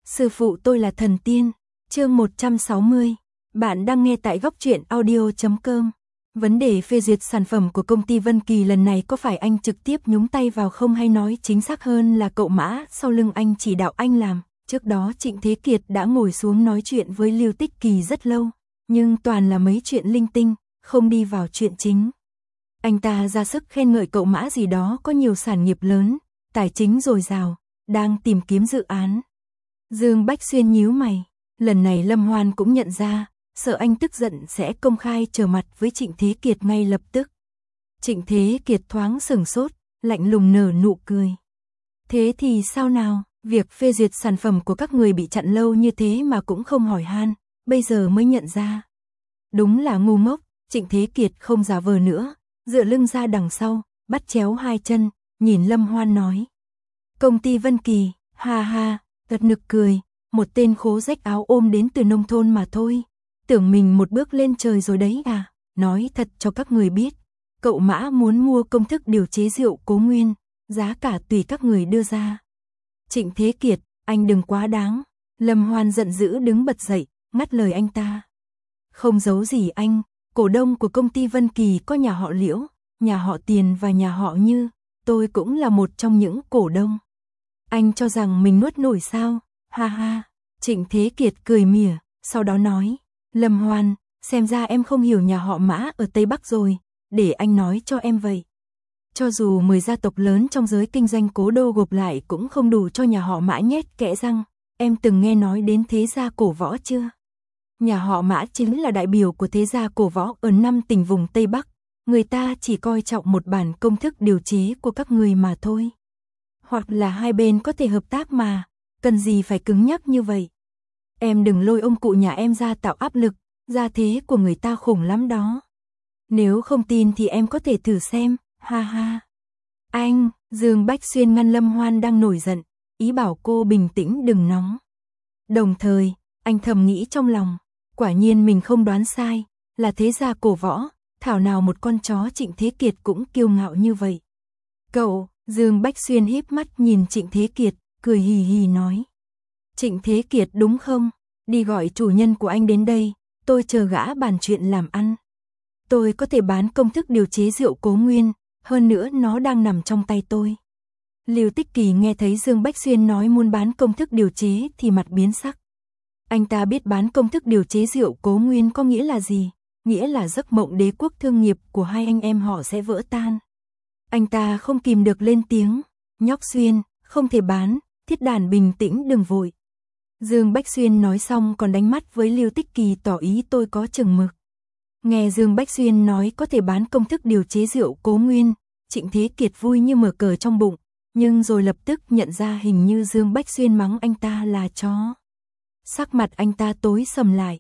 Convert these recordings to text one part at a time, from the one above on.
Sư phụ tôi là thần tiên. Chương 160. Bạn đang nghe tại góc truyện audio.com. Vấn đề phê duyệt sản phẩm của công ty Vân Kỳ lần này có phải anh trực tiếp nhúng tay vào không, hay nói chính xác hơn là cậu Mã sau lưng anh chỉ đạo anh làm? Trước đó Trịnh Thế Kiệt đã ngồi xuống nói chuyện với Lưu Tích Kỳ rất lâu, nhưng toàn là mấy chuyện linh tinh, không đi vào chuyện chính. Anh ta ra sức khen ngợi cậu Mã gì đó có nhiều sản nghiệp lớn, tài chính dồi dào, đang tìm kiếm dự án. Dương Bách Xuyên nhíu mày, lần này Lâm Hoan cũng nhận ra, sợ anh tức giận sẽ công khai trở mặt với Trịnh Thế Kiệt ngay lập tức. Trịnh Thế Kiệt thoáng sửng sốt, lạnh lùng nở nụ cười. Thế thì sao nào, việc phê duyệt sản phẩm của các người bị chặn lâu như thế mà cũng không hỏi han, bây giờ mới nhận ra. Đúng là ngu ngốc. Trịnh Thế Kiệt không giả vờ nữa, dựa lưng ra đằng sau, bắt chéo hai chân, nhìn Lâm Hoan nói. Công ty Vân Kỳ, ha ha, thật nực cười, một tên khố rách áo ôm đến từ nông thôn mà thôi. Tưởng mình một bước lên trời rồi đấy à, nói thật cho các người biết. Cậu Mã muốn mua công thức điều chế rượu Cố Nguyên, giá cả tùy các người đưa ra. Trịnh Thế Kiệt, anh đừng quá đáng. Lâm Hoan giận dữ đứng bật dậy, ngắt lời anh ta. Không giấu gì anh, cổ đông của công ty Vân Kỳ có nhà họ Liễu, nhà họ Tiền và nhà họ Như, tôi cũng là một trong những cổ đông. Anh cho rằng mình nuốt nổi sao? Ha ha. Trịnh Thế Kiệt cười mỉa, sau đó nói, Lâm Hoan, xem ra em không hiểu nhà họ Mã ở Tây Bắc rồi, để anh nói cho em vậy. Cho dù 10 gia tộc lớn trong giới kinh doanh cố đô gộp lại cũng không đủ cho nhà họ Mã nhét kẽ răng, em từng nghe nói đến thế gia cổ võ chưa? Nhà họ Mã chính là đại biểu của thế gia cổ võ ở 5 tỉnh vùng Tây Bắc, người ta chỉ coi trọng một bản công thức điều chế của các người mà thôi. Hoặc là hai bên có thể hợp tác mà, cần gì phải cứng nhắc như vậy. Em đừng lôi ông cụ nhà em ra tạo áp lực, gia thế của người ta khủng lắm đó. Nếu không tin thì em có thể thử xem, ha ha. Anh, Dương Bách Xuyên ngăn Lâm Hoan đang nổi giận, ý bảo cô bình tĩnh đừng nóng. Đồng thời, anh thầm nghĩ trong lòng, quả nhiên mình không đoán sai, là thế gia cổ võ, thảo nào một con chó Trịnh Thế Kiệt cũng kiêu ngạo như vậy. Cậu, Dương Bách Xuyên híp mắt nhìn Trịnh Thế Kiệt, cười hì hì nói. Trịnh Thế Kiệt đúng không? Đi gọi chủ nhân của anh đến đây, tôi chờ gã bàn chuyện làm ăn. Tôi có thể bán công thức điều chế rượu Cố Nguyên, hơn nữa nó đang nằm trong tay tôi. Lưu Tích Kỳ nghe thấy Dương Bách Xuyên nói muốn bán công thức điều chế thì mặt biến sắc. Anh ta biết bán công thức điều chế rượu Cố Nguyên có nghĩa là gì, nghĩa là giấc mộng đế quốc thương nghiệp của hai anh em họ sẽ vỡ tan. Anh ta không kìm được lên tiếng, nhóc Xuyên, không thể bán, Thiết Đàn bình tĩnh đừng vội. Dương Bách Xuyên nói xong còn đánh mắt với Lưu Tích Kỳ tỏ ý tôi có chừng mực. Nghe Dương Bách Xuyên nói có thể bán công thức điều chế rượu Cố Nguyên, Trịnh Thế Kiệt vui như mở cờ trong bụng, nhưng rồi lập tức nhận ra hình như Dương Bách Xuyên mắng anh ta là chó. Sắc mặt anh ta tối sầm lại,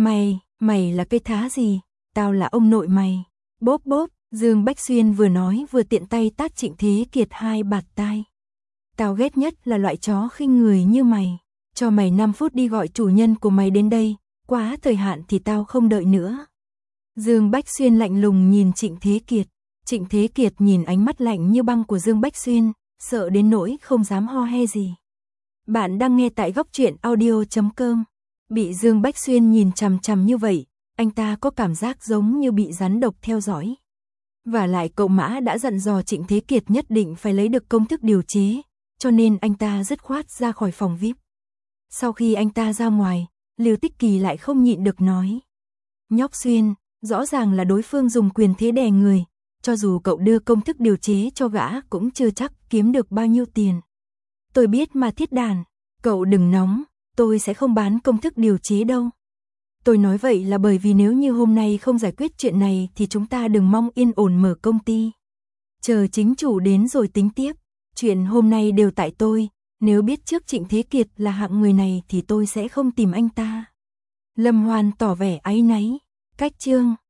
mày là cây thá gì, tao là ông nội mày. Bốp bốp, Dương Bách Xuyên vừa nói vừa tiện tay tát Trịnh Thế Kiệt 2 bạt tai. Tao ghét nhất là loại chó khinh người như mày, cho mày 5 phút đi gọi chủ nhân của mày đến đây, quá thời hạn thì tao không đợi nữa. Dương Bách Xuyên lạnh lùng nhìn Trịnh Thế Kiệt, Trịnh Thế Kiệt nhìn ánh mắt lạnh như băng của Dương Bách Xuyên, sợ đến nỗi không dám ho he gì. Bạn đang nghe tại góc truyện audio.com. Bị Dương Bách Xuyên nhìn chằm chằm như vậy, anh ta có cảm giác giống như bị rắn độc theo dõi. Và lại cậu Mã đã dặn dò Trịnh Thế Kiệt nhất định phải lấy được công thức điều chế, cho nên anh ta dứt khoát ra khỏi phòng VIP. Sau khi anh ta ra ngoài, Lưu Tích Kỳ lại không nhịn được nói. Nhóc Xuyên, rõ ràng là đối phương dùng quyền thế đè người, cho dù cậu đưa công thức điều chế cho gã cũng chưa chắc kiếm được bao nhiêu tiền. Tôi biết mà Thiết Đàn, cậu đừng nóng, tôi sẽ không bán công thức điều chế đâu. Tôi nói vậy là bởi vì nếu như hôm nay không giải quyết chuyện này thì chúng ta đừng mong yên ổn mở công ty. Chờ chính chủ đến rồi tính tiếp, chuyện hôm nay đều tại tôi, nếu biết trước Trịnh Thế Kiệt là hạng người này thì tôi sẽ không tìm anh ta. Lâm Hoan tỏ vẻ áy náy, cách chương.